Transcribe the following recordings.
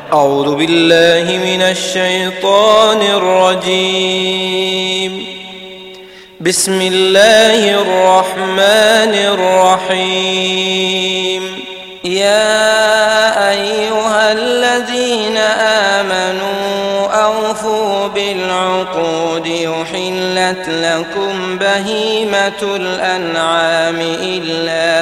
أعوذ بالله من الشيطان الرجيم. بسم الله الرحمن الرحيم. يا أيها الذين آمنوا أوفوا بالعقود يحلت لكم بهيمة الأنعام إلا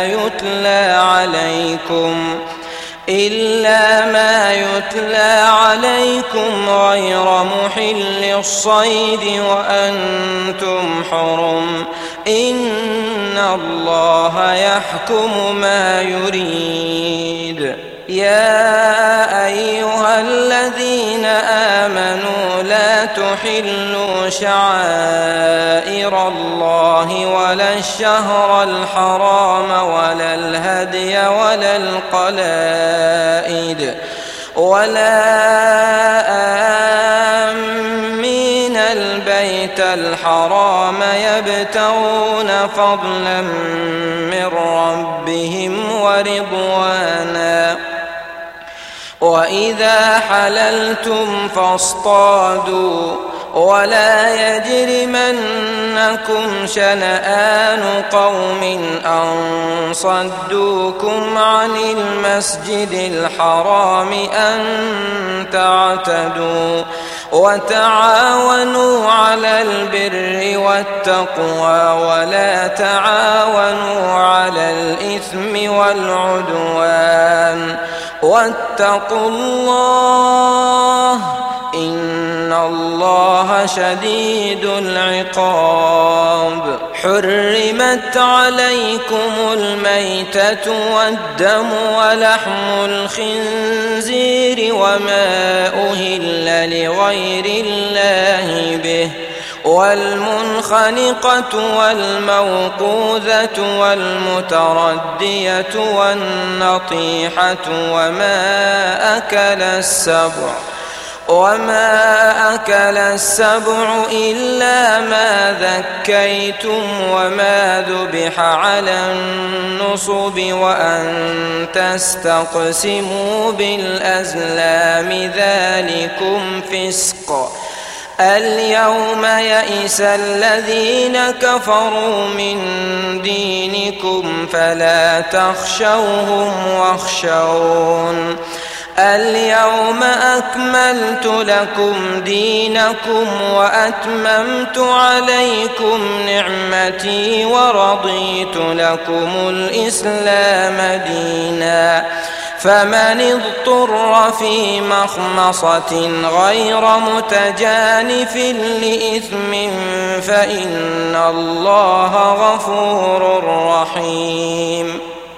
ما يتلى عليكم غير محل الصيد وأنتم حرم إن الله يحكم ما يريد. يا أيها الذين آمنوا لا تحلوا شعائر الله ولا الشهر الحرام ولا الهدي ولا القلائد ولا آمين البيت الحرام يبتغون فضلا من ربهم ورضوانا. وإذا حللتم فاصطادوا ولا يجرمنكم شنآن قوم أن صدوكم عن المسجد الحرام أن تعتدوا وتعاونوا على البر والتقوى ولا تعاونوا على الإثم والعدوان واتقوا الله إن الله شديد العقاب. حرمت عليكم الميتة والدم ولحم الخنزير وما أهل لغير الله به والمنخنقة والموقوذة والمتردية والنطيحة وما أكل السبع إلا ما ذكيتم وما ذبح على النصب وأن تستقسموا بالأزلام ذلكم فسق. اليوم يئس الذين كفروا من دينكم فلا تخشوهم واخشون. اليوم أكملت لكم دينكم وأتممت عليكم نعمتي ورضيت لكم الإسلام دينا. فمن اضطر في مخمصة غير متجانف لإثم فإن الله غفور رحيم.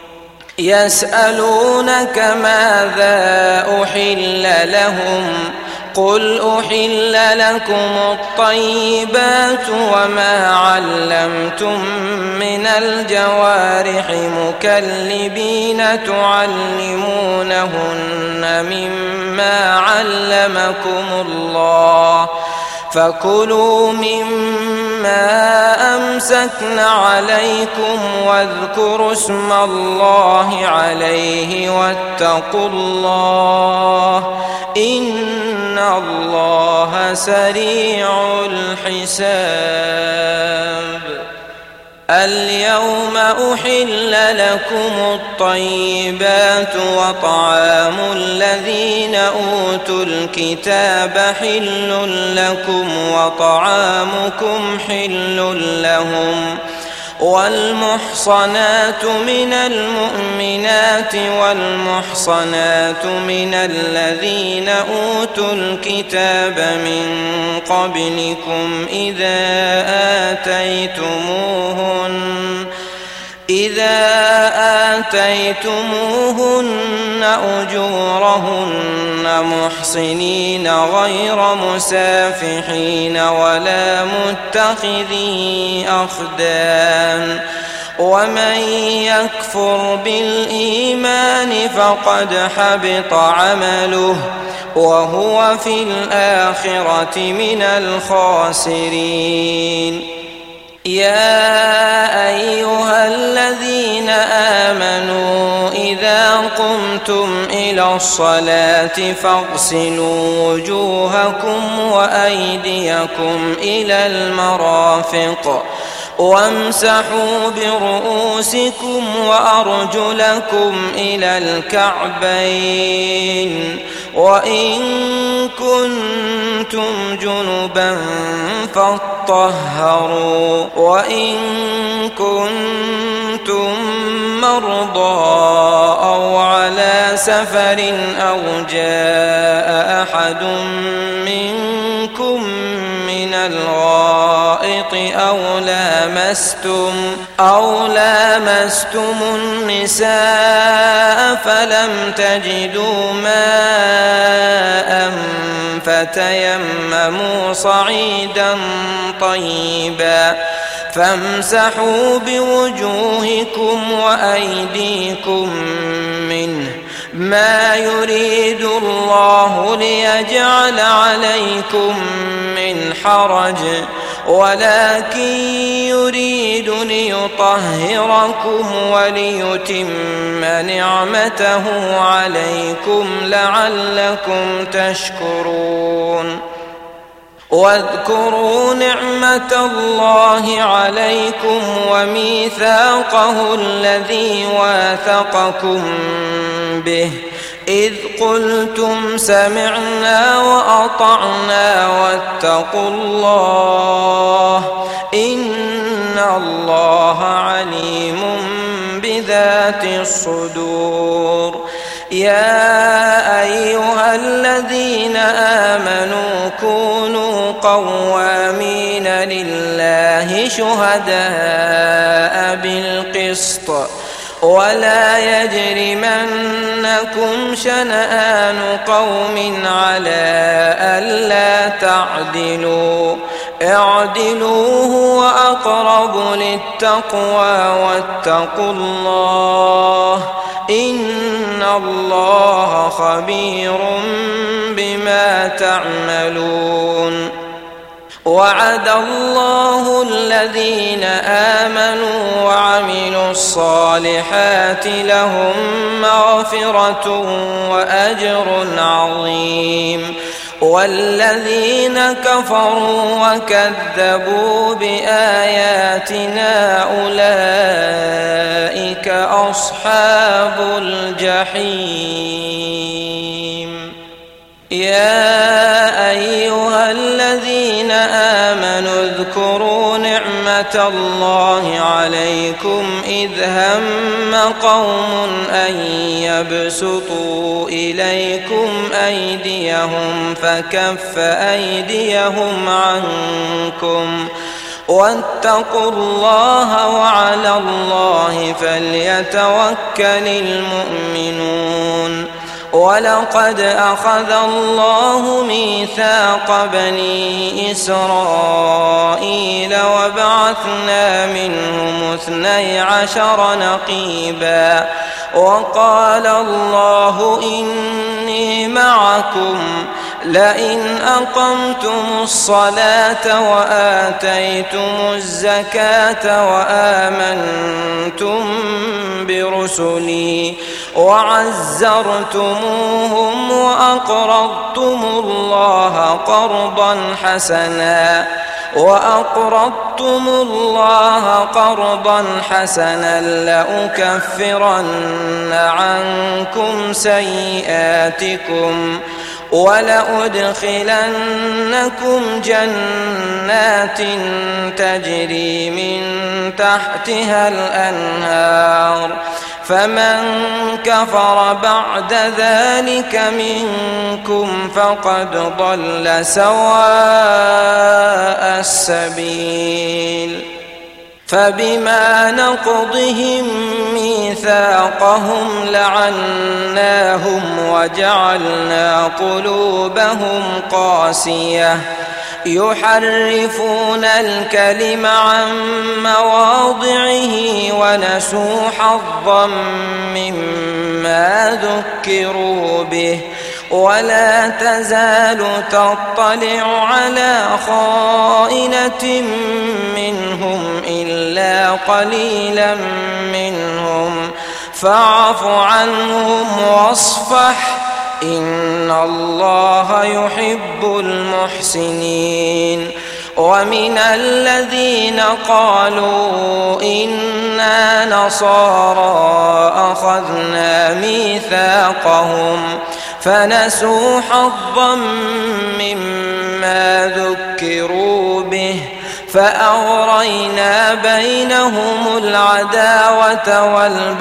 يسألونك ماذا أحل لهم قل أحل لكم الطيبات وما علمتم من الجوارح مكلبين تعلمونهن مما علمكم الله فكلوا مما أمسكن عليكم واذكروا اسم الله عليه واتقوا الله إن الله سريع الحساب. اليوم أحل لكم الطيبات وطعام الذين أوتوا الكتاب حل لكم وطعامكم حل لهم. والمحصنات من المؤمنات والمحصنات من الذين أوتوا الكتاب من قبلكم إذا آتيتموهن أجورهن محصنين غير مسافحين ولا متخذي أخدان. ومن يكفر بالإيمان فقد حبط عمله وهو في الآخرة من الخاسرين. يا أيها الذين آمنوا إذا قمتم إلى الصلاة فاغسلوا وجوهكم وأيديكم إلى المرافق وامسحوا برؤوسكم وأرجلكم إلى الكعبين وإن كنتم جنبا فاطهروا وإن كنتم مرضى أو على سفر أو جاء أحد منكم من الغائط أو لامستم النساء فلم تجدوا ماء فتيمموا صعيدا طيبا فامسحوا بوجوهكم وأيديكم منه ما يريد الله ليجعل عليكم من حرج ولكن يريد ليطهركم وليتم نعمته عليكم لعلكم تشكرون واذكروا نعمة الله عليكم وميثاقه الذي واثقكم به إذ قلتم سمعنا وأطعنا واتقوا الله إن الله عليم بذات الصدور يا أيها الذين آمنوا كونوا قوامين لله شهداء بالقسط ولا يجرمنكم شنآن قوم على ألا تعدلوا اعدلوا هو أقرب للتقوى واتقوا الله إن الله خبير بما تعملون وعد الله الذين آمنوا وعملوا الصالحات لهم مغفرة وأجر عظيم والذين كفروا وكذبوا بآياتنا أولئك أصحاب الجحيم يا أيها الذين آمنوا اذكروا نعمة الله عليكم إذ هم قوم أن يبسطوا إليكم أيديهم فكف أيديهم عنكم واتقوا الله وعلى الله فليتوكل المؤمنون ولقد أخذ الله ميثاق بني إسرائيل وبعثنا منهم 12 نقيبا وقال الله إني معكم لئن أقمتم الصلاة وآتيتم الزكاة وآمنتم برسلي وعزرتموهم وأقرضتم الله قرضا حسنا لأكفرن عنكم سيئاتكم ولأدخلنكم جنات تجري من تحتها الأنهار فمن كفر بعد ذلك منكم فقد ضل سواء السبيل فبما نقضهم ميثاقهم لعناهم وجعلنا قلوبهم قاسية يحرفون الكلم عن مواضعه ونسوا حظا مما ذكروا به ولا تزال تطلع على خائنة منهم إلا قليلا منهم فاعف عنهم واصفح إن الله يحب المحسنين. ومن الذين قالوا إنا نصارى أخذنا ميثاقهم فنسوا حظا مما ذكروا به فأغرينا بينهم العداوة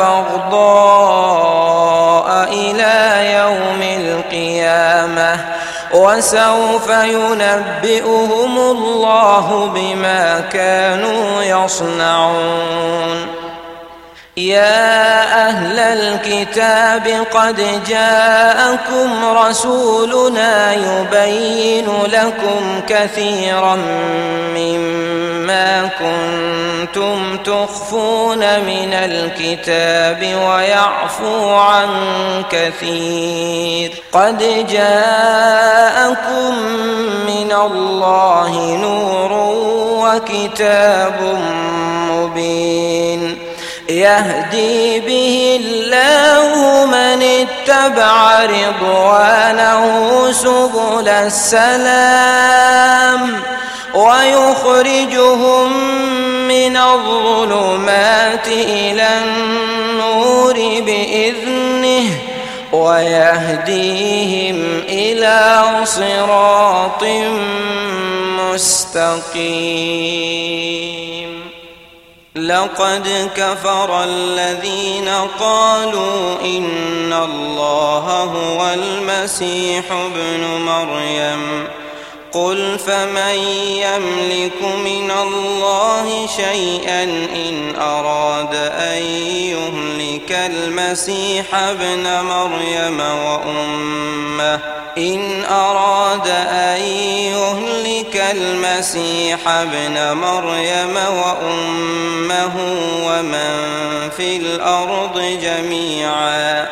والبغضاء إلى يوم القيامة وسوف ينبئهم الله بما كانوا يصنعون. يا أهل الكتاب قد جاءكم رسولنا يبين لكم كثيرا مما كنتم تخفون من الكتاب ويعفو عن كثير. قد جاءكم من الله نور وكتاب مبين يهدي به الله من اتبع رضوانه سبل السلام ويخرجهم من الظلمات إلى النور بإذنه ويهديهم إلى صراط مستقيم. لقد كفر الذين قالوا إن الله هو المسيح ابن مريم قل فمن يملك من الله شيئا إن أراد أن يهلك المسيح ابن مريم وأمه ومن في الأرض جميعا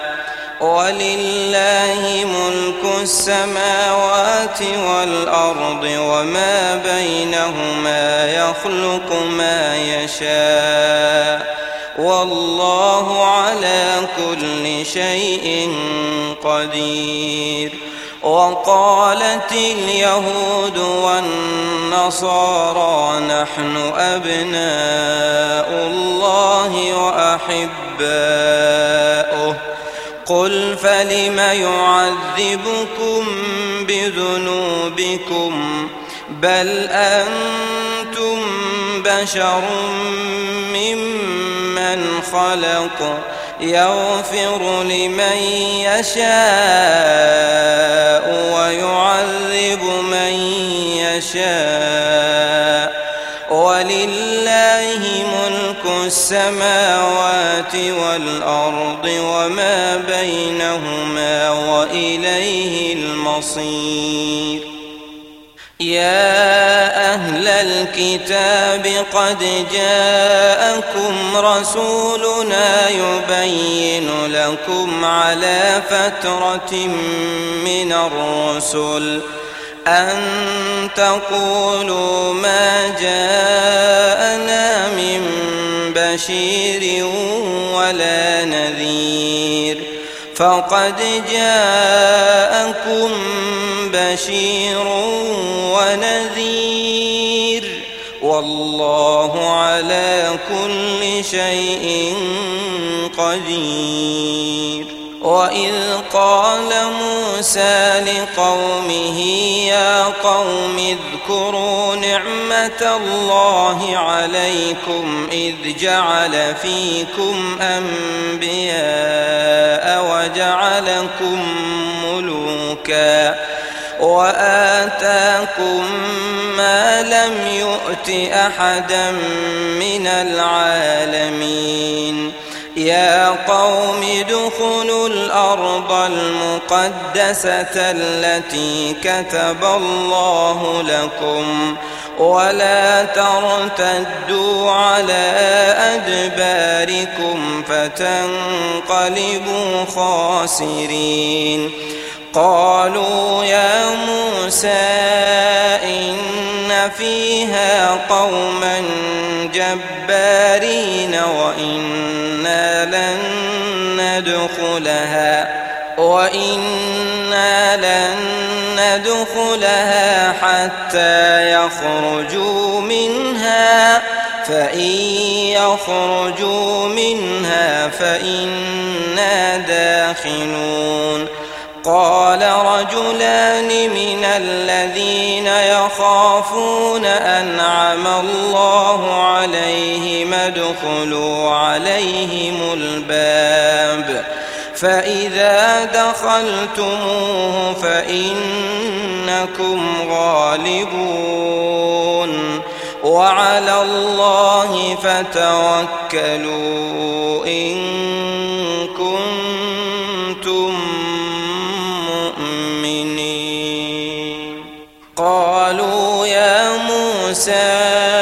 ولله ملك السماوات والأرض وما بينهما يخلق ما يشاء والله على كل شيء قدير. وقالت اليهود والنصارى نحن أبناء الله وأحباؤه قل فلم يعذبكم بذنوبكم بل أنتم بشر ممن خلق يغفر لمن يشاء ويعذب من يشاء ولله ملك السماوات والأرض وما بينهما وإليه المصير. يا أهل الكتاب قد جاءكم رسولنا يبين لكم على فترة من الرسل أن تقولوا ما جاءنا من بشير ولا نذير فقد جاءكم بشير ونذير والله على كل شيء قدير. وإذ قال موسى لقومه يا قوم اذكروا نعمة الله عليكم إذ جعل فيكم أنبياء وجعلكم ملوكا وآتاكم ما لم يؤت أحدا من العالمين. يا قوم ادخلوا الأرض المقدسة التي كتب الله لكم ولا ترتدوا على أدباركم فتنقلبوا خاسرين. قالوا يا موسى إن فيها قوما جبارين وإنا لن ندخلها حتى يخرجوا منها فإن يخرجوا منها فإنا داخلون. قال رجلان من الذين يخافون أنعم الله عليهم ادخلوا عليهم الباب فإذا دخلتموه فإنكم غالبون وعلى الله فتوكلوا إن كنتم مؤمنين. قالوا يا موسى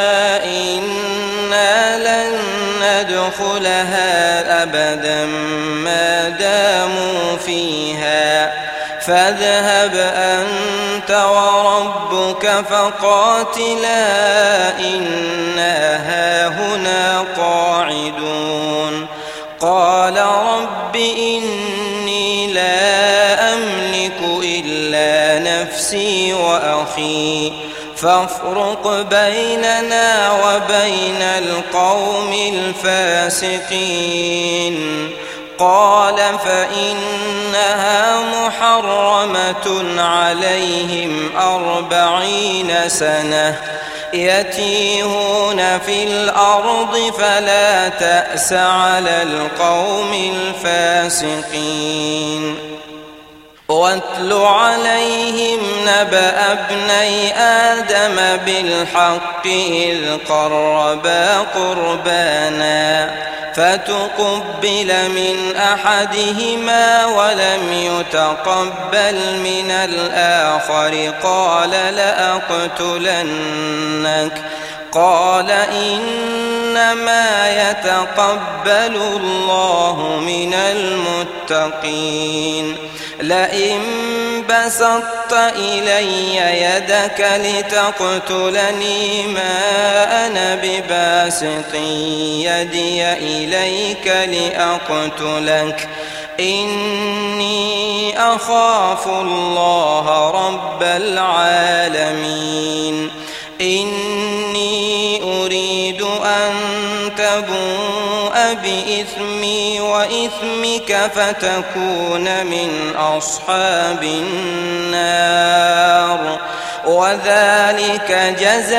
إنا لن ندخلها أبدا ما داموا فيها فاذهب أنت وربك فقاتلا إنا هاهنا قاعدون. قال رب إني لا أملك إلا نفسي وأخي فافرق بيننا وبين القوم الفاسقين. قال فإنها محرمة عليهم 40 سنة يتيهون في الأرض فلا تأس على القوم الفاسقين. واتل عليهم نبأ ابني آدم بالحق إذ قربا قربانا فتقبل من أحدهما ولم يتقبل من الآخر قال لأقتلنك. قال إنما يتقبل الله من المتقين. لئن بسطت إلي يدك لتقتلني ما أنا بباسط يدي إليك لأقتلك إني أخاف الله رب العالمين. إني أريد أن تبوء بإثمي وإثمك فتكون من أصحاب النار وذلك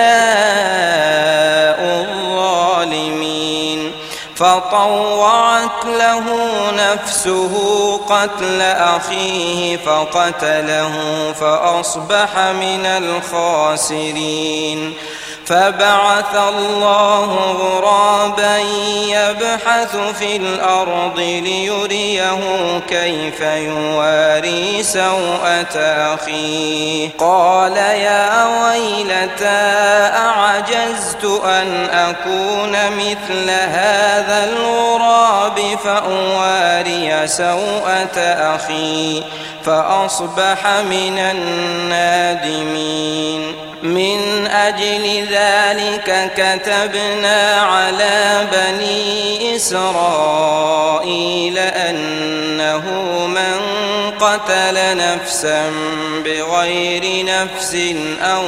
جزاء الظالمين. فطوعت له نفسه قتل أخيه فقتله فأصبح من الخاسرين. فبعث الله غرابا يبحث في الأرض ليريه كيف يواري سوءة أخيه. قال يا ويلتى أعجزت أن أكون مثل هذا الغراب فأواري سوءة أخي فأصبح من النادمين. من أجل ذلك كتبنا على بني إسرائيل أنه من قتل نفسا بغير نفس أو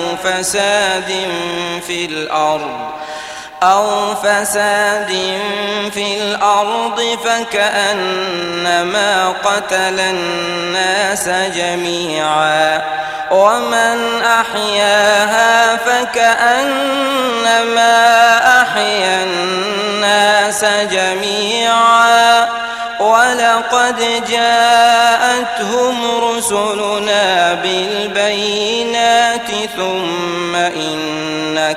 فساد في الأرض فكأنما قتل الناس جميعا ومن أحياها فكأنما أحيا الناس جميعا. ولقد جاءتهم رسلنا بالبينات ثم إن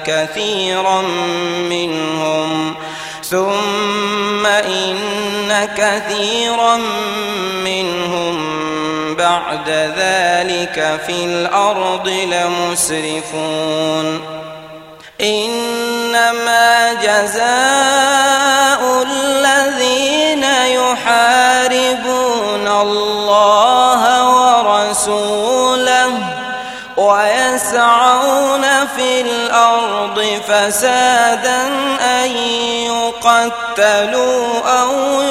كثيرا منهم بعد ذلك في الأرض لمسرفون. إنما جزاء الذين يحاربون الله ورسوله ويسعون في الأرض فسادا أن يقتلوا أو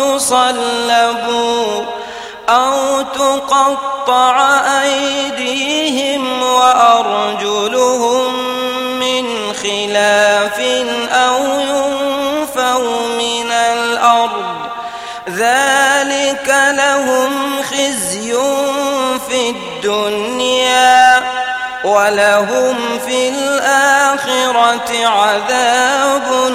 يصلبوا أو تقطع أيديهم وأرجلهم من خلاف أو ينفوا من الأرض ذلك لهم خزي في الدنيا ولهم في الآخرة عذاب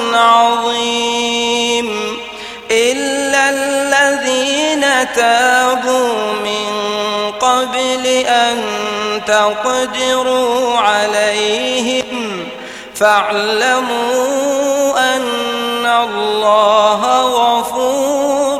عظيم إلا الذين تابوا من قبل أن تقدروا عليهم فاعلموا أن الله غفور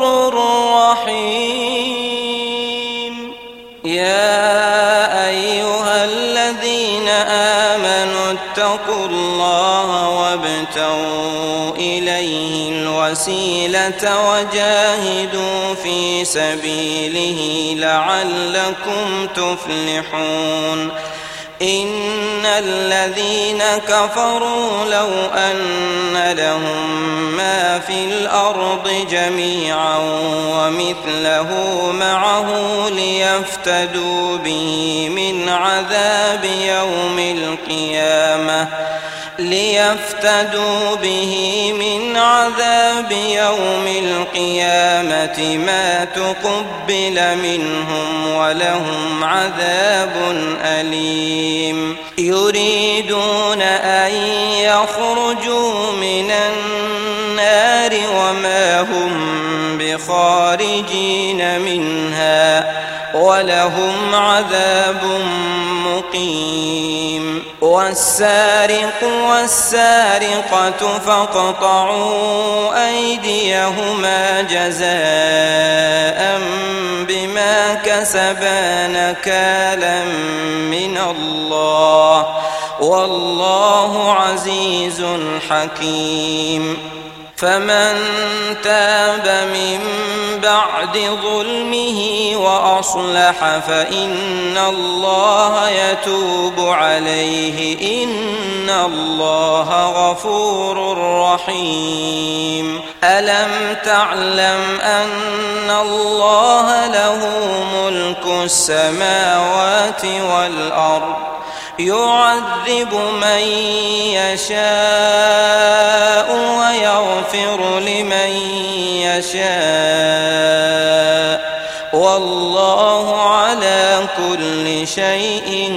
رحيم. يا أيها الذين آمنوا اتقوا الله وابتغوا إليه الوسيلة وجاهدوا في سبيله لعلكم تفلحون. إن الذين كفروا لو أن لهم ما في الأرض جميعا ومثله معه ليفتدوا به من عذاب يوم القيامة ما تقبل منهم ولهم عذاب أليم. يريدون أن يخرجوا من النار وما هم بخارجين منها ولهم عذاب مقيم. والسارق والسارقة فاقطعوا أيديهما جزاء بما كسبا نكالا من الله والله عزيز حكيم. فمن تاب من بعد ظلمه وأصلح فإن الله يتوب عليه إن الله غفور رحيم. ألم تعلم أن الله له ملك السماوات والأرض يعذب من يشاء ويغفر لمن يشاء والله على كل شيء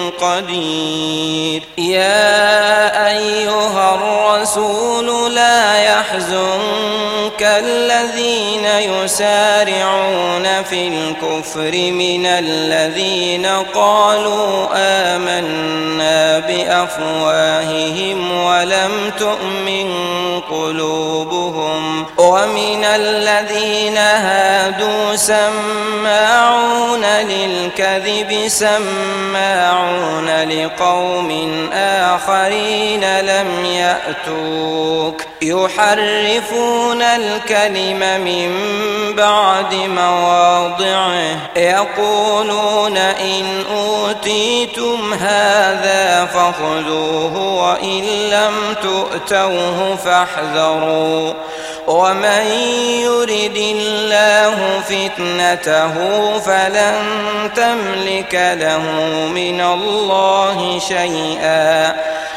قدير. يا أيها الرسول لا يحزنك الذين يسارعون في الكفر من الذين قالوا آمنا بأفواههم ولم تؤمن قلوبهم ومن الذين هادوا سماعون للكذب سماعون لقوم آخرين لم يأتوك يحرفون الكلم من بعد مواضعه يقولون إن أوتيتم هذا فخذوه وإن لم تؤتوه فاحذروا ومن يرد الله فتنته فلن تملك له من الله شيئا.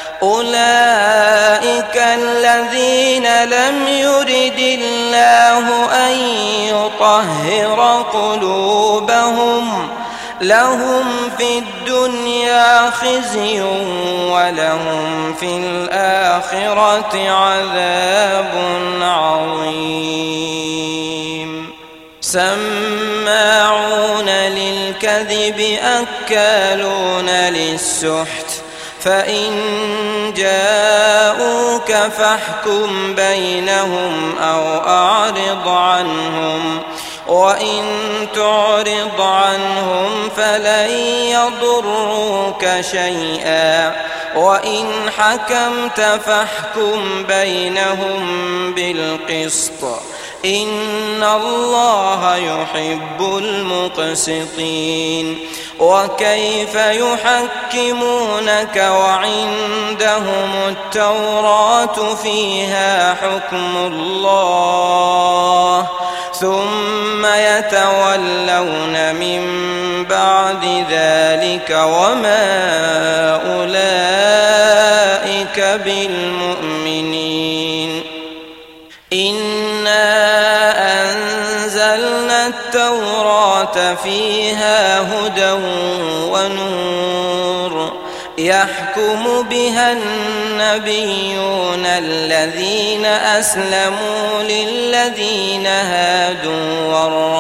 أولئك الذين لم يرد الله أن يطهر قلوبهم لهم في الدنيا خزي ولهم في الآخرة عذاب عظيم. سماعون للكذب أكالون للسحت فإن جاءوك فاحكم بينهم أو أعرض عنهم وإن تعرض عنهم فلن يضروك شيئا وإن حكمت فاحكم بينهم بالقسط إن الله يحب المقسطين وكيف يحكمونك وعندهم التوراة فيها حكم الله ثم يتولون من بعد ذلك وما أولئك بالمؤمنين إنا أنزلنا التوراة فيها هدى ونور يحكم بها النبيون الذين أسلموا للذين هادوا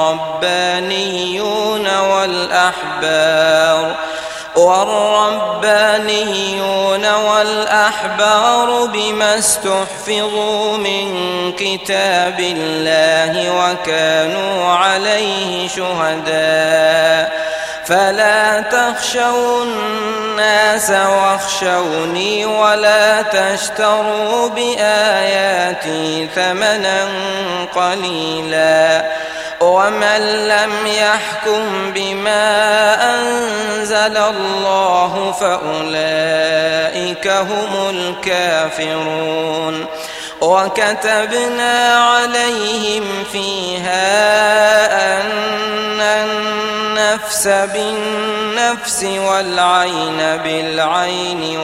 والربانيون بما استحفظوا من كتاب الله وكانوا عليه شهداء فلا تخشوا الناس واخشوني ولا تشتروا بآياتي ثمنا قليلا ومن لم يحكم بما أنزل الله فأولئك هم الكافرون وكتبنا عليهم فيها أن النفس بالنفس والعين بالعين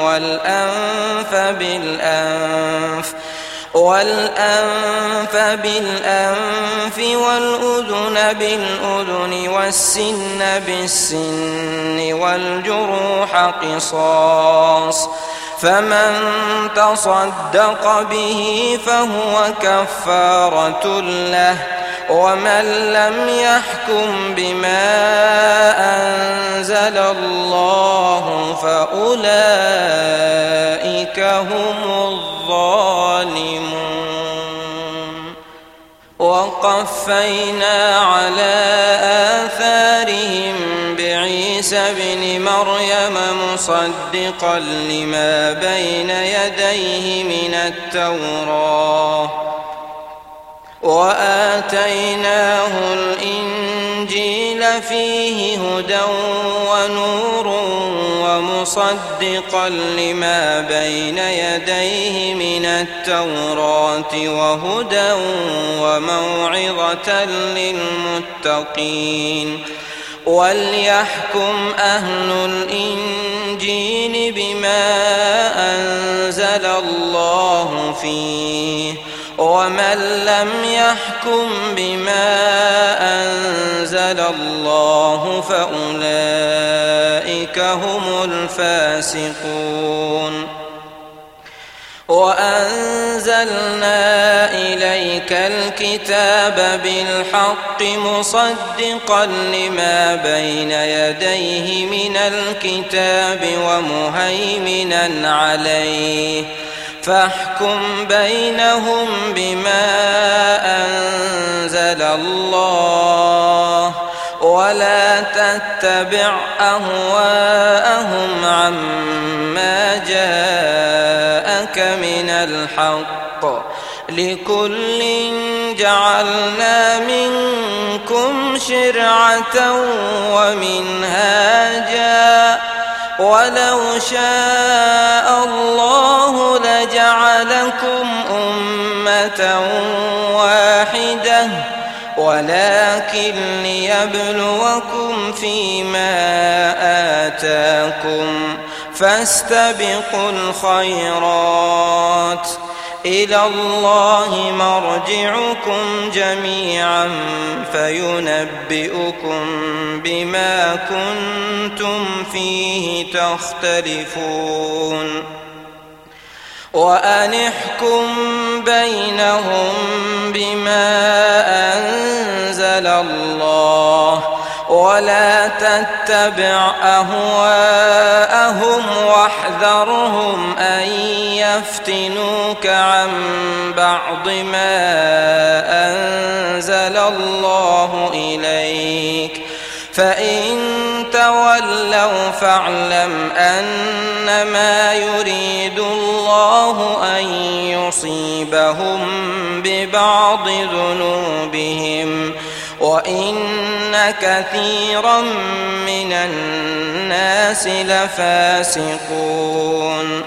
والأنف بالأنف والأذن بالأذن والسن بالسن والجروح قصاص فمن تصدق به فهو كفارة له ومن لم يحكم بما أنزل الله فأولئك هم الظالمون وقفينا على آثارهم بعيسى ابن مريم مصدقا لما بين يديه من التوراة وآتيناه الإنجيل فيه هدى ونور ومصدقا لما بين يديه من التوراة وهدى وموعظة للمتقين وليحكم أهل الإنجيل بما أنزل الله فيه ومن لم يحكم بما أنزل الله فأولئك هم الفاسقون وأنزلنا إليك الكتاب بالحق مصدقا لما بين يديه من الكتاب ومهيمنا عليه فاحكم بينهم بما أنزل الله ولا تتبع أهواءهم عما جاءك من الحق لكل جعلنا منكم شرعة ومنهاجا ولو شاء الله لجعلكم أمة واحدة ولكن ليبلوكم فيما آتاكم فاستبقوا الخيرات إلى الله مرجعكم جميعا فينبئكم بما كنتم فيه تختلفون وأن احكم بينهم بما أنزل الله ولا تتبع أهواءهم واحذرهم أن يفتنوك عن بعض ما أنزل الله إليك فإن تولوا تولوا فاعلم أنما يريد الله أن يصيبهم ببعض ذنوبهم وإن كثيرا من الناس لفاسقون.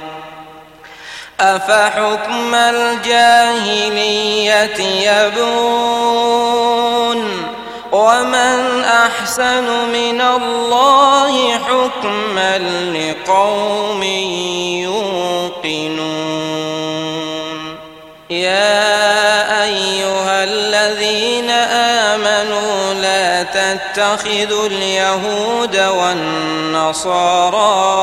أفحكم الجاهلية يبغون ومن أحسن من الله حكما لقوم يوقنون. يا أيها الذين آمنوا لا تتخذوا اليهود والنصارى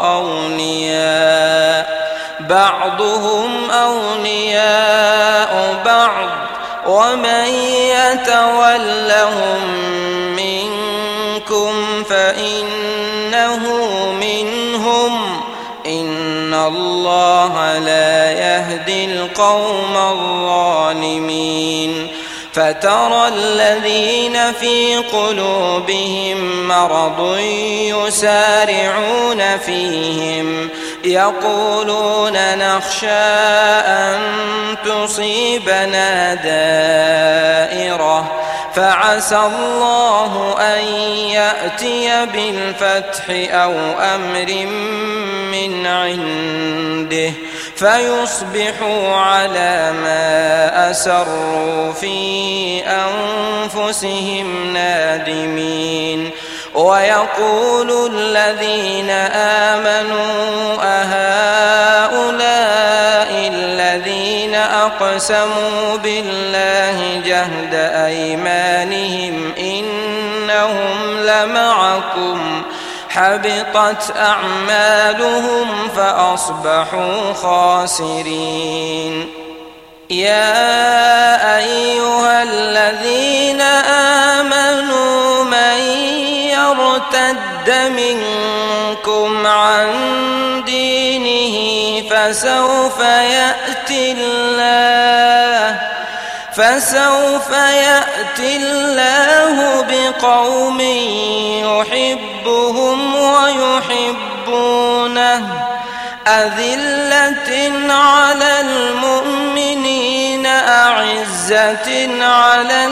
أولياء بعضهم أولياء بعض ومن يتولهم منكم فإنه منهم إن الله لا يهدي القوم الظالمين. فترى الذين في قلوبهم مرض يسارعون فيهم يقولون نخشى أن تصيبنا دائرة فعسى الله أن يأتي بالفتح أو أمر من عنده فيصبحوا على ما أسروا في أنفسهم نادمين. ويقول الذين آمنوا أهؤلاء الذين أقسموا بالله جهد أيمانهم إنهم لمعكم حبطت أعمالهم فأصبحوا خاسرين. يا أيها الذين آمنوا من يرتد منكم عن دينه فسوف يأتي الله بقوم يحبهم ويحبونه أذلة على المؤمنين أعزة على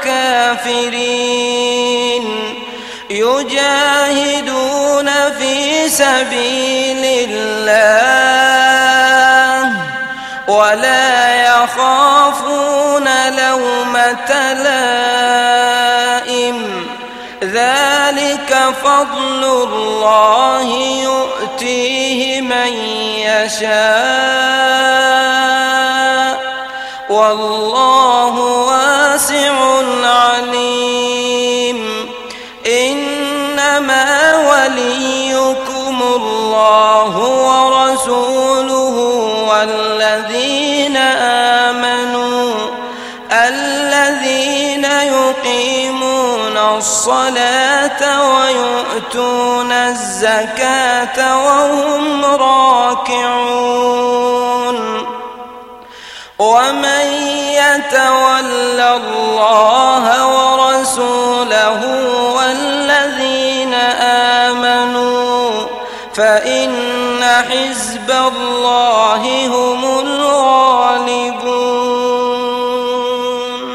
الكافرين يجاهدون في سبيل الله ولا يخافون لومة لائم ذلك فضل الله يؤتيه من يشاء والله واسع عليم. إنما وليكم الله ورسوله والذين آمنوا الذين يقيمون الصلاة ويؤتون الزكاة وهم راكعون. ومن يتول الله ورسوله والذين آمنوا فإن حزب الله هم الغالبون.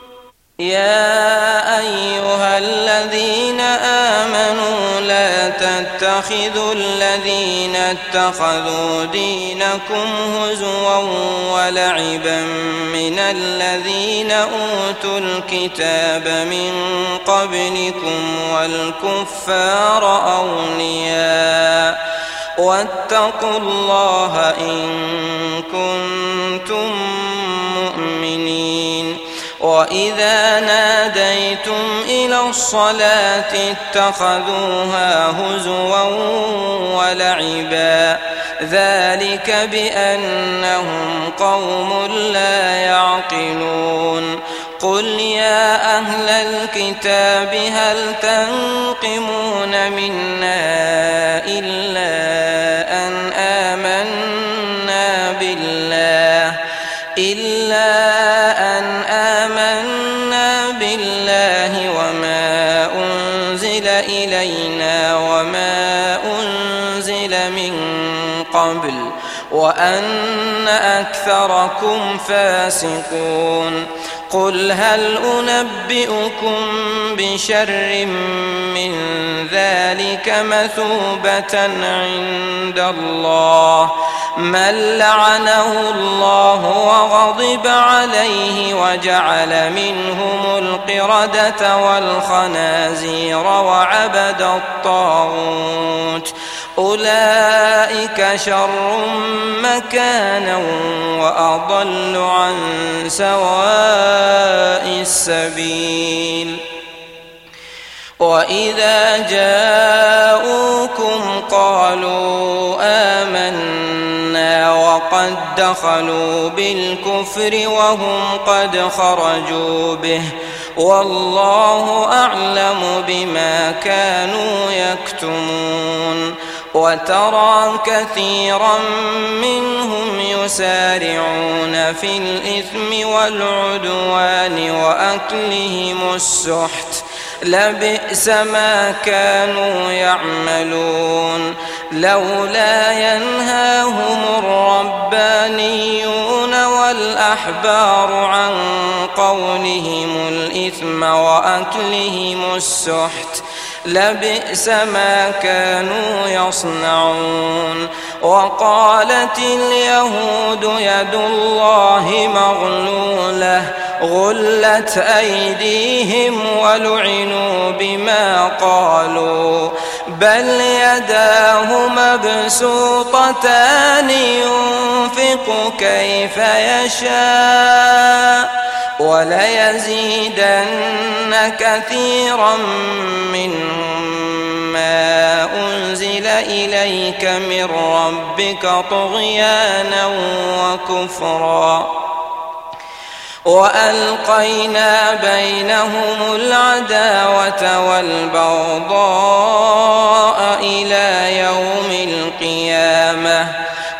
يا أيها الذين آمنوا لا تتخذوا الذين اتخذوا دينكم هزوا ولعبا من الذين أوتوا الكتاب من قبلكم والكفار أولياء واتقوا الله إن كنتم مؤمنين. وإذا ناديتم إلى الصلاة اتخذوها هزوا ولعبا ذلك بأنهم قوم لا يعقلون. قل يا أهل الكتاب هل تنقمون منا إلا أن آمنا بالله وما أنزل إلينا وما من قبل وأن أكثركم فاسقون قل هل أنبئكم بشر من ذلك مثوبة عند الله من لعنه الله وغضب عليه وجعل منهم القردة والخنازير وعبد الطاغوت أولئك شر مكانا وأضل عن سواء السبيل وإذا جاءوكم قالوا آمنا وقد دخلوا بالكفر وهم قد خرجوا به والله أعلم بما كانوا يكتمون وترى كثيرا منهم يسارعون في الإثم والعدوان وأكلهم السحت لبئس ما كانوا يعملون لولا ينهاهم الربانيون والأحبار عن قولهم الإثم وأكلهم السحت لبئس ما كانوا يصنعون وقالت اليهود يد الله مغلولة غلت أيديهم ولعنوا بما قالوا بل يداه مبسوطتان ينفق كيف يشاء وليزيدن كثيرا منهم ما أنزل إليك من ربك طغيانا وكفرا وألقينا بينهم العداوة والبغضاء إلى يوم القيامة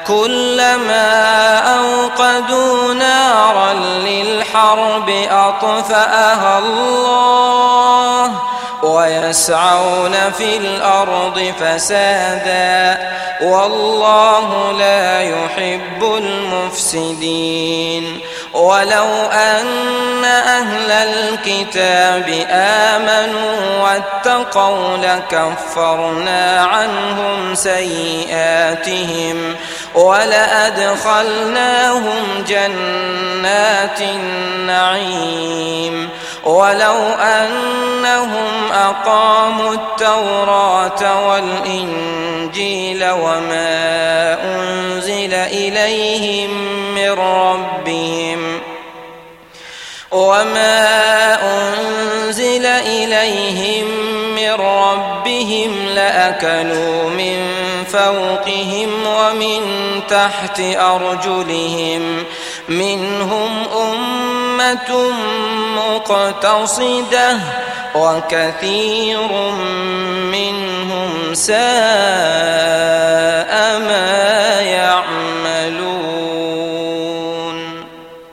كلما أوقدوا نارا للحرب أطفأها الله ويسعون في الأرض فسادا والله لا يحب المفسدين ولو أن أهل الكتاب آمنوا واتقوا لكفرنا عنهم سيئاتهم ولأدخلناهم جنات النعيم ولو أنهم أقاموا التوراة والإنجيل وما أنزل إليهم من ربهم لأكلوا من فوقهم ومن تحت أرجلهم منهم أمة مقتصدة وكثير منهم ساء ما يعملون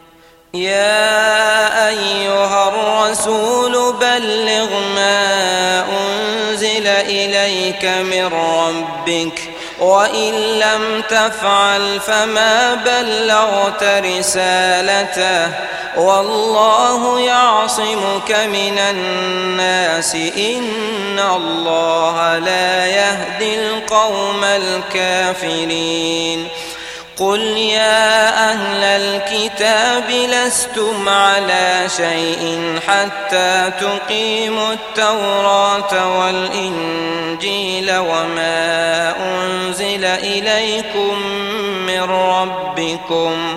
يا أيها الرسول بلغ ما أنزل إليك من ربك وإن لم تفعل فما بلغت رسالته والله يعصمك من الناس إن الله لا يهدي القوم الكافرين قل يا أهل الكتاب لستم على شيء حتى تقيموا التوراة والإنجيل وما أنزل إليكم من ربكم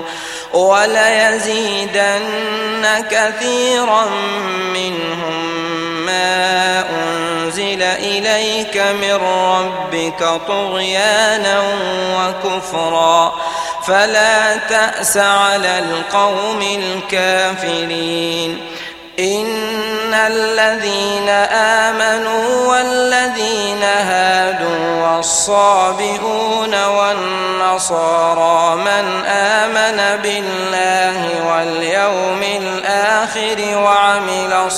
وليزيدن كثيرا منهم ما أنزل إليك من ربك طغيانا وكفرا فلا تأس على القوم الكافرين إن الذين آمنوا والذين هادوا والصابئون والنصارى من آمن بالله واليوم الآخر وعمل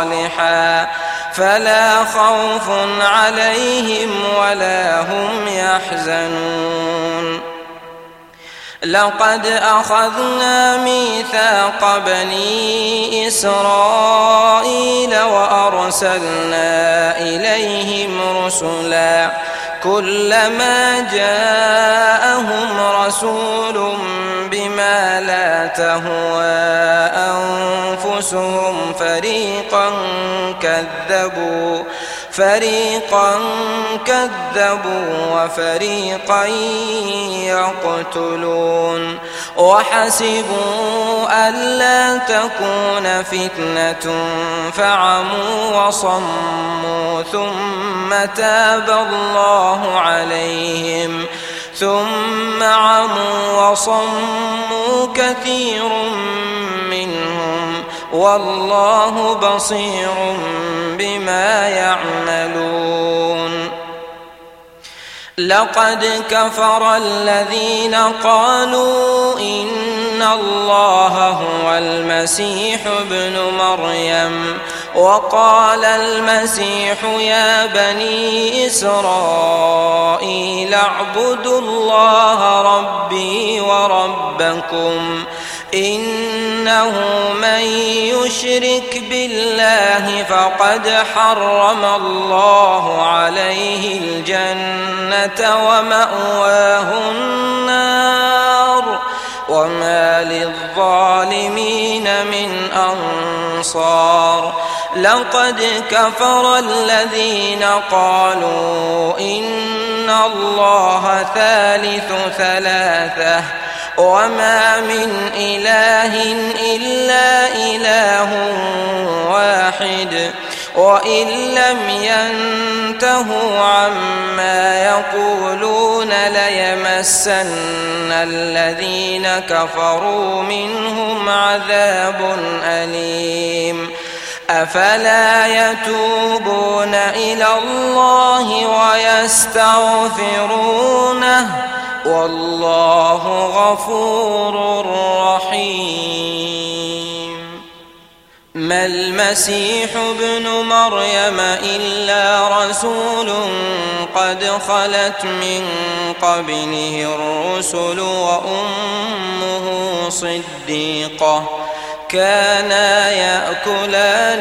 صالحا فلا خوف عليهم ولا هم يحزنون يحزنون لقد أخذنا ميثاق بني إسرائيل وأرسلنا إليهم رسلا كلما جاءهم رسول بما لا تهوى أنفسهم فريقا كذبوا وفريقا يقتلون وحسبوا ألا تكون فتنة فعموا وصموا ثم تاب الله عليهم ثم عموا وصموا كثير منهم والله بصير بما يعملون لقد كفر الذين قالوا إن الله هو المسيح ابن مريم وقال المسيح يا بني إسرائيل اعبدوا الله ربي وربكم إنه من يشرك بالله فقد حرم الله عليه الجنة ومأواه النار وما للظالمين من أنصار لقد كفر الذين قالوا إن الله ثالث ثلاثة وما من إله إلا إله واحد وإن لم ينتهوا عما يقولون ليمسن الذين كفروا منهم عذاب أليم أفلا يتوبون إلى الله ويستغفرونه والله غفور رحيم ما المسيح ابن مريم إلا رسول قد خلت من قبله الرسل وأمه صديقة كانا يأكلان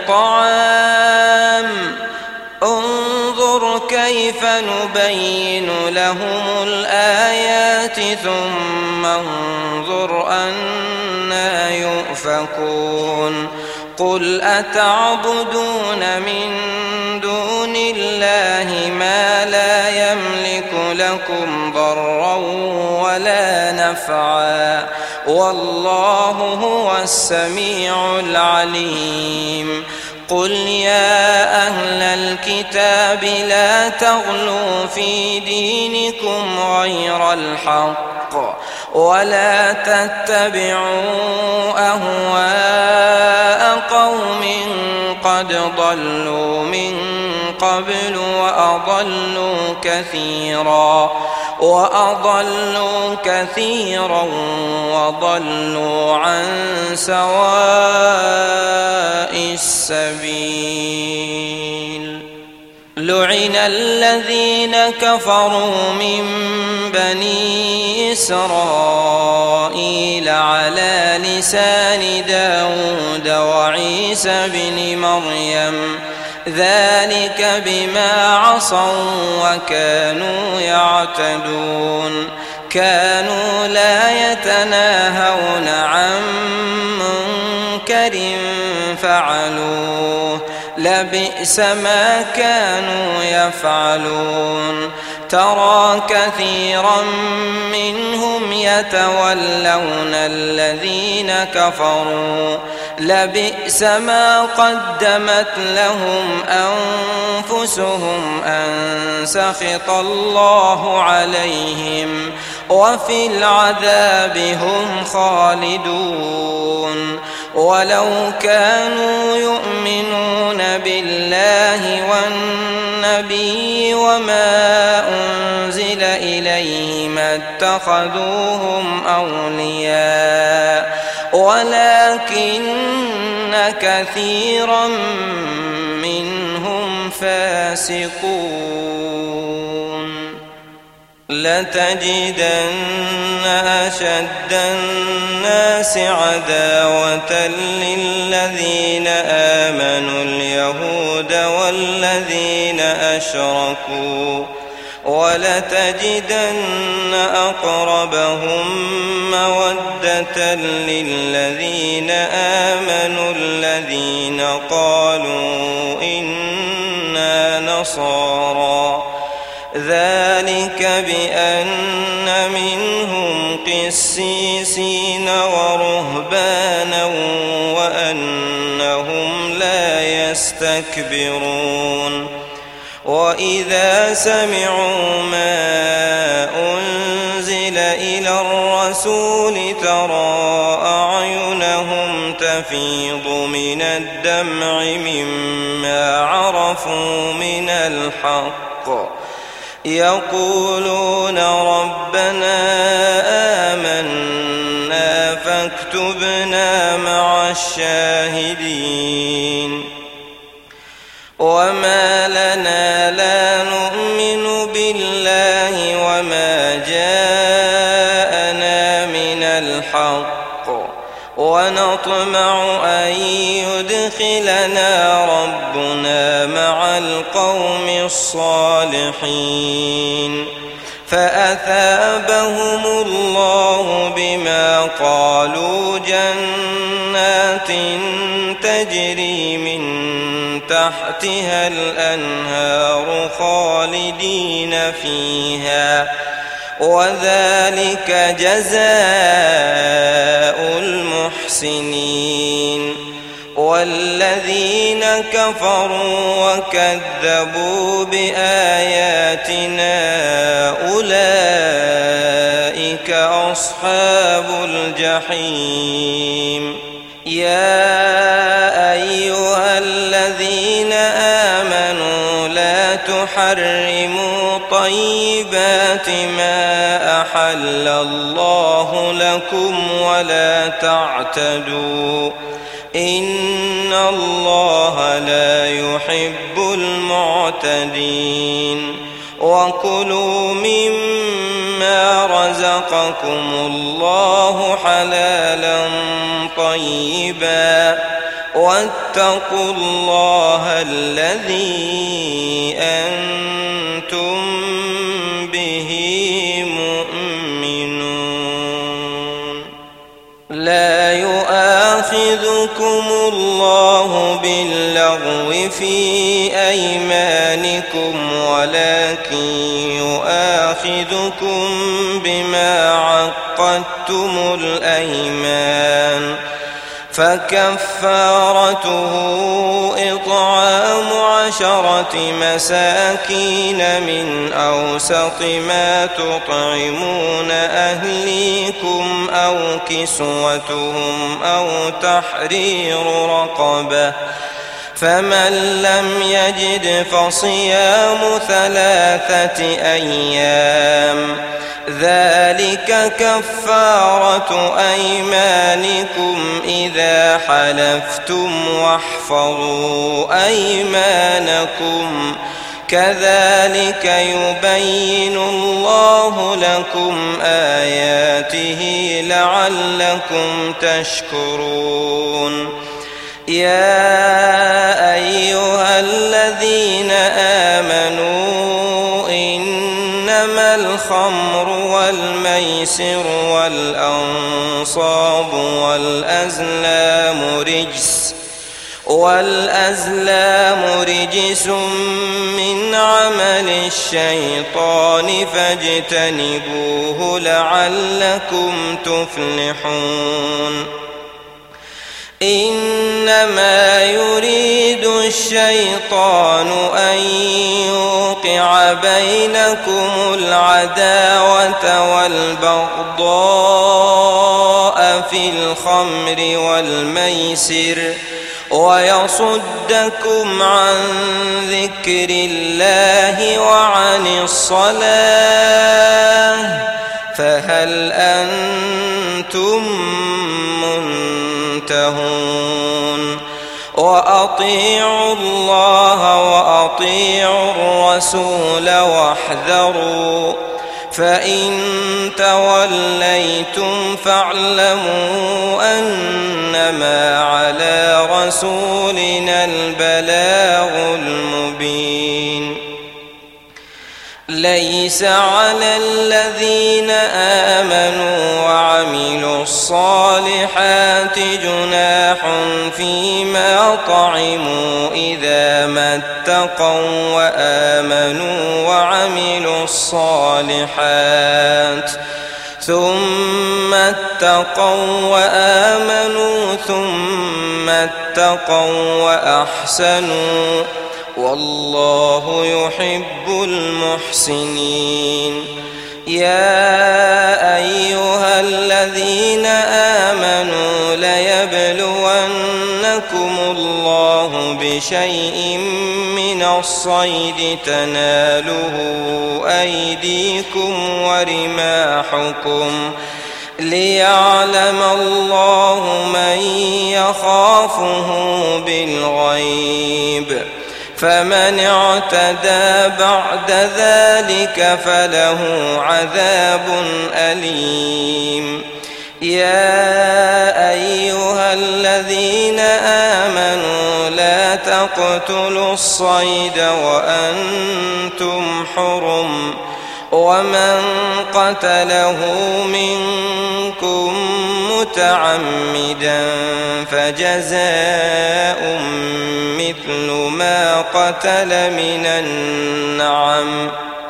الطعام انظر كيف نبين لهم الآيات ثم انظر أنا يؤفكون قل أتعبدون من دون الله ما لا يملك لكم ضرا ولا نفعا والله هو السميع العليم قل يا أهل الكتاب لا تغلوا في دينكم غير الحق ولا تتبعوا أهواء قوم قد ضلوا من قبل وأضلوا كثيرا وضلوا عن سواء السبيل لعن الذين كفروا من بني إسرائيل على لسان داود وعيسى بن مريم ذلك بما عصوا وكانوا يعتدون كانوا لا يتناهون عن منكر فعلوه لبئس ما كانوا يفعلون ترى كثيرا منهم يتولون الذين كفروا لبئس ما قدمت لهم أنفسهم أن سخط الله عليهم وفي العذاب هم خالدون ولو كانوا يؤمنون بالله والنبي وما أنزل إليه ما اتخذوهم أولياء ولكن كثيرا منهم فاسقون لتجدن أشد الناس عداوة للذين آمنوا اليهود والذين أشركوا ولتجدن أقربهم مودة للذين آمنوا الذين قالوا إنا نصارى ذلك بأن منهم قسيسين ورهبانا وأنهم لا يستكبرون وإذا سمعوا ما أنزل إلى الرسول ترى أعينهم تفيض من الدمع مما عرفوا من الحق يقولون ربنا آمنا فاكتبنا مع الشاهدين وما لنا لا نؤمن بالله وما جاءنا من الحق ونطمع أن يدخلنا ربنا مع القوم الصالحين فأثابهم الله بما قالوا جنات تجري من تحتها الأنهار خالدين فيها وذلك جزاء المحسنين والذين كفروا وكذبوا بآياتنا أولئك أصحاب الجحيم يا أيها الذين آمنوا لا تحرموا طيبات ما أحل الله لكم ولا تعتدوا إن الله لا يحب المعتدين وكلوا مما رزقكم الله حلالا طيبا واتقوا الله الذي أنتم به مؤمنون لا يؤاخذكم الله باللغو في أيمانكم ولكن يؤاخذكم بما عقدتم الأيمان فكفارته إطعام 10 مساكين من أوسط ما تطعمون أهليكم أو كسوتهم أو تحرير رقبة فمن لم يجد فصيام 3 أيام ذلك كفارة أيمانكم إذا حلفتم واحفظوا أيمانكم كذلك يبين الله لكم آياته لعلكم تشكرون يا أيها الذين آمنوا إنما الخمر والميسر والأنصاب والأزلام رجس من عمل الشيطان فاجتنبوه لعلكم تفلحون إنما يريد الشيطان أن يوقع بينكم العداوة والبغضاء في الخمر والميسر ويصدكم عن ذكر الله وعن الصلاة فهل أنتم منتهون وأطيعوا الله وأطيعوا الرسول واحذروا فإن توليتم فاعلموا أنما على رسولنا البلاغ المبين. ليس على الذين آمنوا وعملوا الصالحات جناح فيما طعموا إذا ما اتقوا وآمنوا وعملوا الصالحات ثم اتقوا وآمنوا ثم اتقوا وأحسنوا والله يحب المحسنين. يا أيها الذين آمنوا ليبلونكم الله بشيء من الصيد تناله أيديكم ورماحكم ليعلم الله من يخافه بالغيب، فمن اعتدى بعد ذلك فله عذاب أليم. يا أيها الذين آمنوا لا تقتلوا الصيد وأنتم حرم، ومن قتله منكم متعمدا فجزاء مثل ما قتل من النعم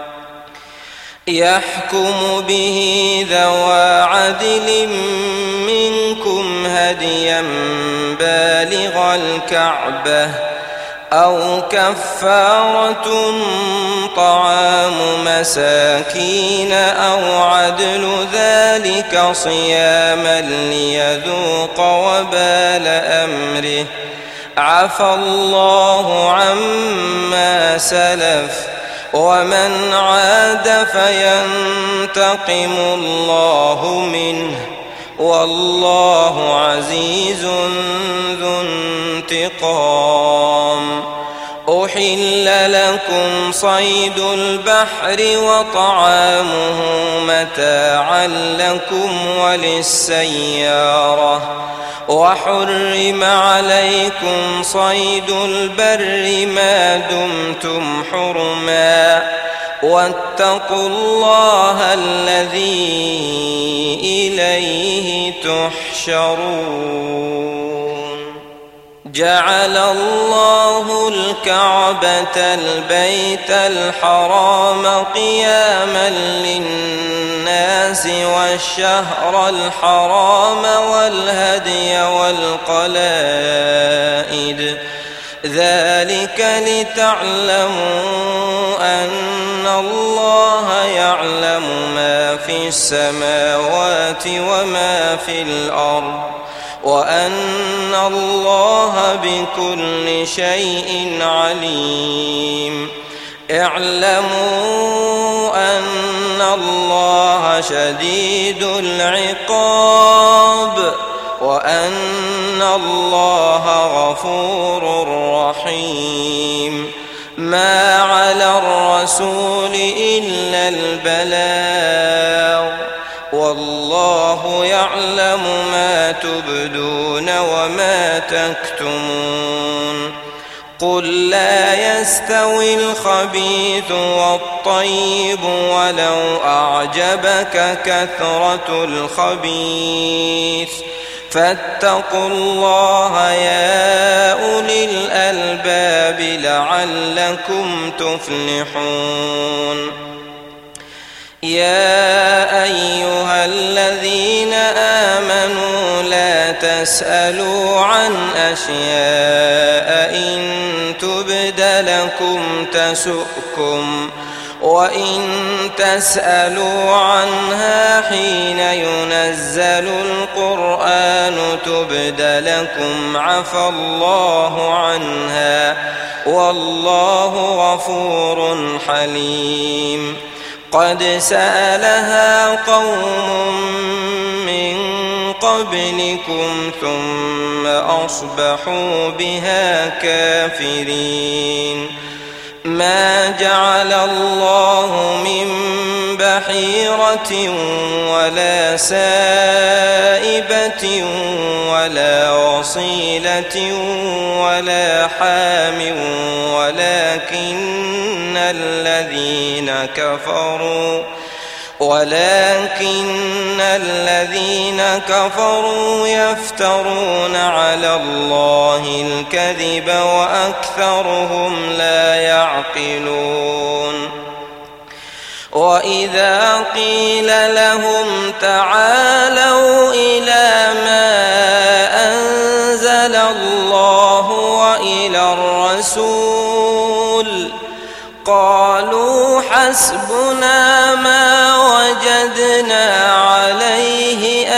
يحكم به ذوى عدل منكم هديا بالغ الكعبة أو كفارة طعام مساكين أو عدل ذلك صياما ليذوق وبال أمره، عفى الله عما سلف ومن عاد فينتقم الله منه والله عزيز ذو انتقام. أحل لكم صيد البحر وطعامه متاعا لكم وللسيارة، وحرم عليكم صيد البر ما دمتم حرما، واتقوا الله الذي إليه تحشرون. جعل الله الكعبة البيت الحرام قياما للناس والشهر الحرام والهدي والقلائد، ذلك لتعلموا أن الله يعلم ما في السماوات وما في الأرض وأن الله بكل شيء عليم. اعلموا أن الله شديد العقاب وأن الله غفور رحيم. ما على الرسول إلا البلاغ والله يعلم ما تبدون وما تكتمون. قل لا يستوي الخبيث والطيب ولو أعجبك كثرة الخبيث، فاتقوا الله يا أولي الألباب لعلكم تفلحون. يا أيها الذين آمنوا لا تسألوا عن أشياء إن تبد لكم تسؤكم، وإن تسألوا عنها حين ينزل القرآن تبد لكم عفى الله عنها والله غفور حليم. قد سألها قوم من قبلكم ثم أصبحوا بها كافرين. ما جعل الله من بحيرة ولا سائبة ولا وصيلة ولا حام ولكن الذين كفروا يفترون على الله الكذب وأكثرهم لا يعقلون. وإذا قيل لهم تعالوا إلى ما أنزل الله وإلى الرسول قالوا حسبنا ما وجدنا عليه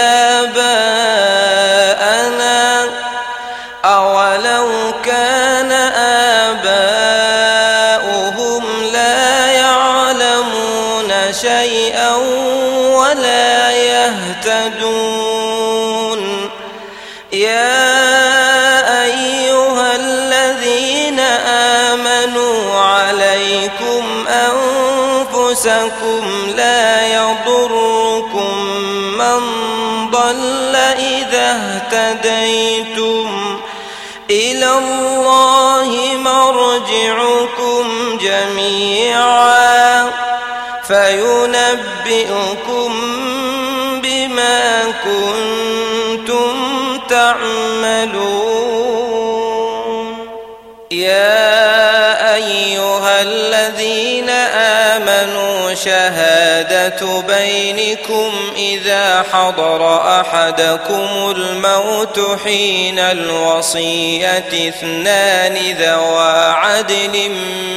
آباءنا أولو كان آباؤهم لا يعلمون شيئا ولا يهتدون. يا أيها الذين آمنوا عليكم أنفسكم لا يضركم من ضل إذا اهتديتم إلى الله مرجعكم جميعا فينبئكم بما كنتم تعملون. يا أيها الذين آمنوا شهادة بينكم إذا حضر أحدكم الموت حين الوصية اثنان ذوى عدل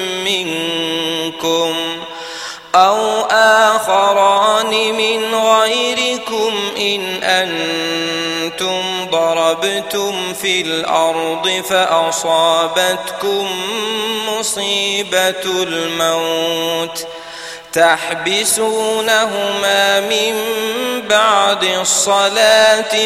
منكم أو آخران من غيركم إن أنتم ضربتم في الأرض فأصابتكم مصيبة الموت تحبسونهما من بعد الصلاة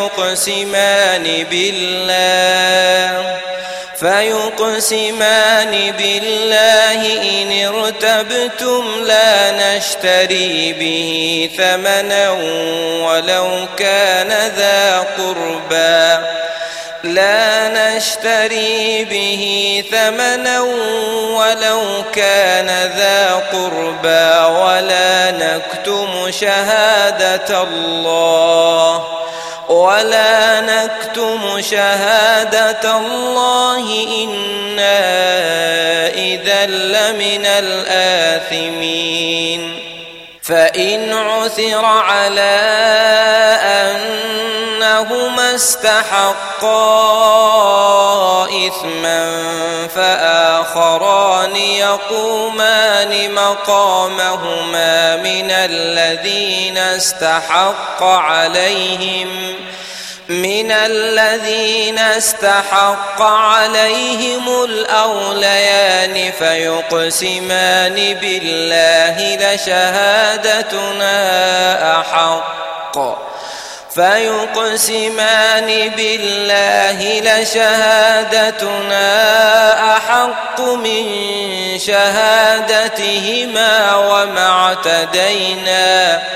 فيقسمان بالله إن ارتبتم لا نشتري به ثمنا ولو كان ذا قربى ولا نكتم شهادة الله إنا إذا لمن الآثمين. فإن عثر على أنهما استحقا إثما فآخران يقومان مقامهما من الذين استحق عليهم الأوليان فيقسمان بالله لشهادتنا أحق من شهادتهما وما اعتدينا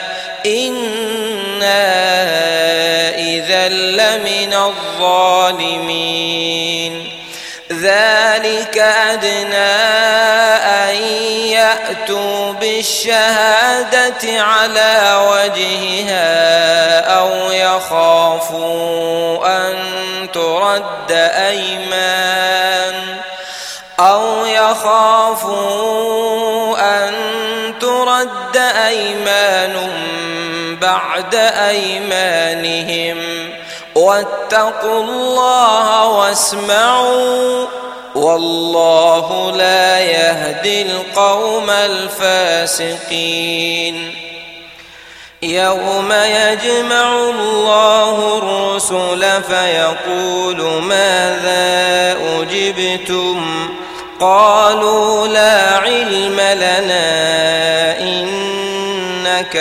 إنا إذا لمن الظالمين. ذلك أدنى أن يأتوا بالشهادة على وجهها أو يخافوا أن ترد أيمان بعد أيمانهم واتقوا الله واسمعوا والله لا يهدي القوم الفاسقين. يوم يجمع الله الرسل فيقول ماذا أجبتم قالوا لا علم لنا إنك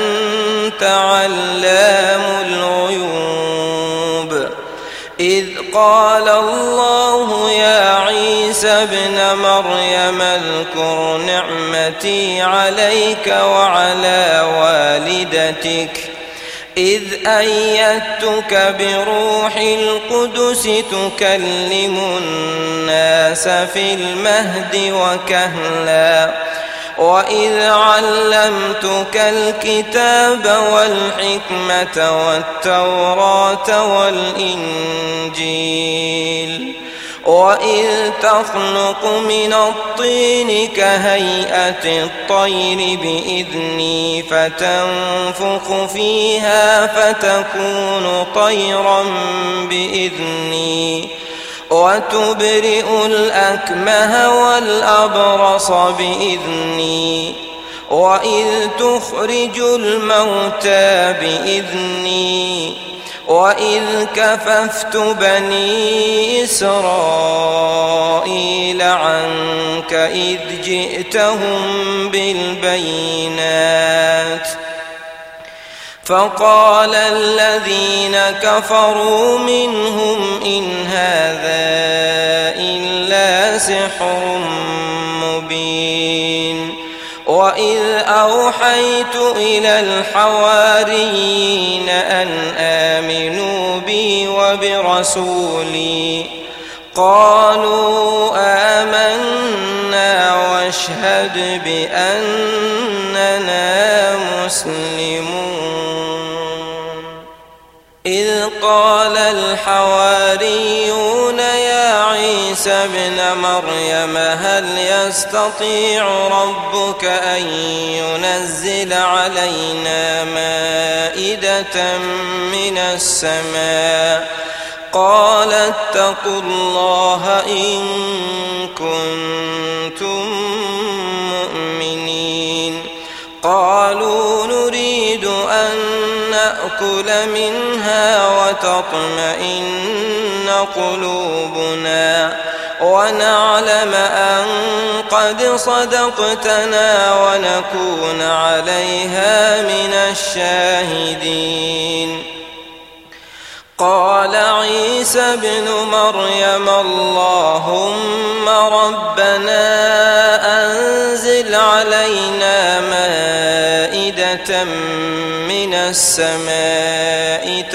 أنت علام الغيوب. إذ قال الله يا عيسى ابن مريم اذكر نعمتي عليك وعلى والدتك إذ أيدتك بروح القدس تكلم الناس في المهد وكهلا وإذ علمتك الكتاب والحكمة والتوراة والإنجيل وإذ تخلق من الطين كهيئة الطير بإذني فتنفخ فيها فتكون طيرا بإذني وتبرئ الأكمه والأبرص بإذني وإذ تخرج الموتى بإذني وإذ كففت بني إسرائيل عنك إذ جئتهم بالبينات فقال الذين كفروا منهم إن هذا إلا سحر مبين وإذ أوحيت إلى الحواريين أن آمنوا بي وبرسولي قالوا آمنا واشهد بأننا مسلمون إذ قال الحواريون يا عيسى ابن مريم هل يستطيع ربك أن ينزل علينا مائدة من السماء قال اتقوا الله إن كنتم مؤمنين قالوا نريد أن نأكل منها وتطمئن قلوبنا ونعلم أن قد صدقتنا ونكون عليها من الشاهدين قال عيسى ابن مريم اللهم ربنا أنزل علينا مائدة من السماء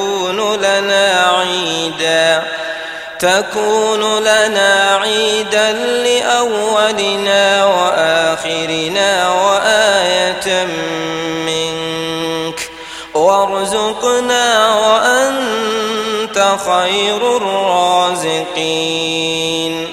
تكون لنا عيدا لأولنا وآخرنا وآية منك وارزقنا وأنت خير الرازقين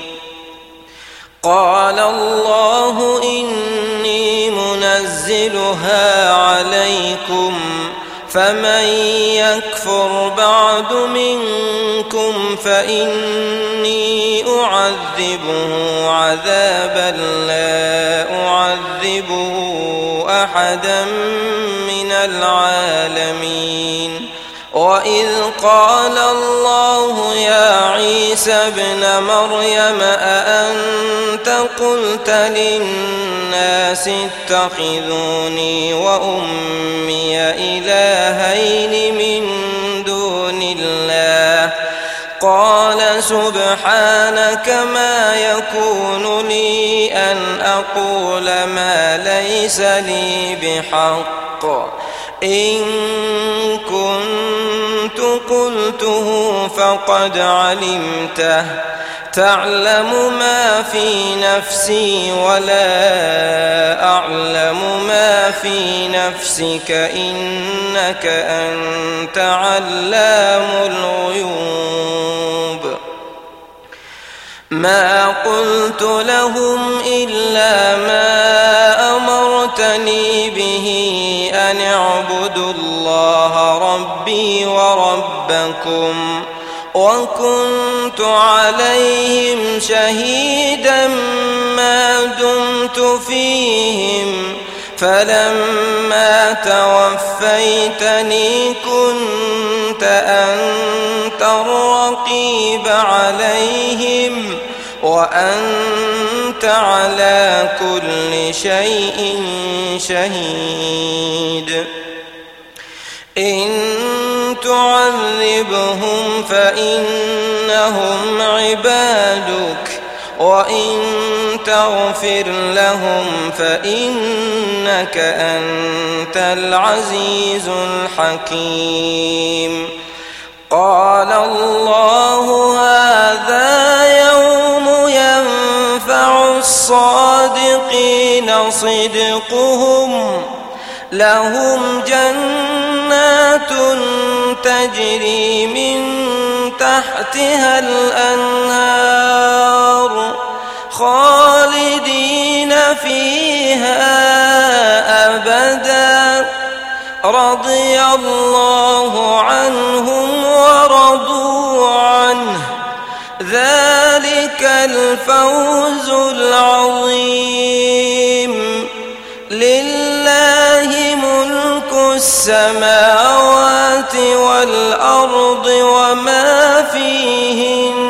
قال الله إني منزلها عليكم فمن يكفر بعد منكم فإني أعذبه عذابا لا أعذبه أحدا من العالمين وإذ قال الله يا عيسى ابن مريم أأنت قلت للناس اتخذوني وأمي إلهين من دون الله قال سبحانك ما يكون لي أن أقول ما ليس لي بحق إن كنت قلته فقد علمته تعلم ما في نفسي ولا أعلم ما في نفسك إنك أنت علام الغيوب ما قلت لهم إلا ما أمرتني به أن اعبدوا الله ربي وربكم وكنت عليهم شهيدا ما دمت فيهم فلما توفيتني كنت أنت الرقيب عليهم وأنت على كل شيء شهيد تعذبهم فإنهم عبادك وإن تغفر لهم فإنك أنت العزيز الحكيم. قال الله هذا يوم ينفع الصادقين صدقهم، لهم جنات تجري من تحتها الأنهار خالدين فيها أبدا، رضي الله عنهم ورضوا عنه، ذلك الفوز العظيم. لله ملك السماوات والأرض وما فيهن،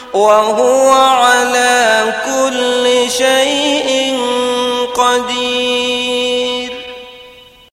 وهو على كل شيء قدير.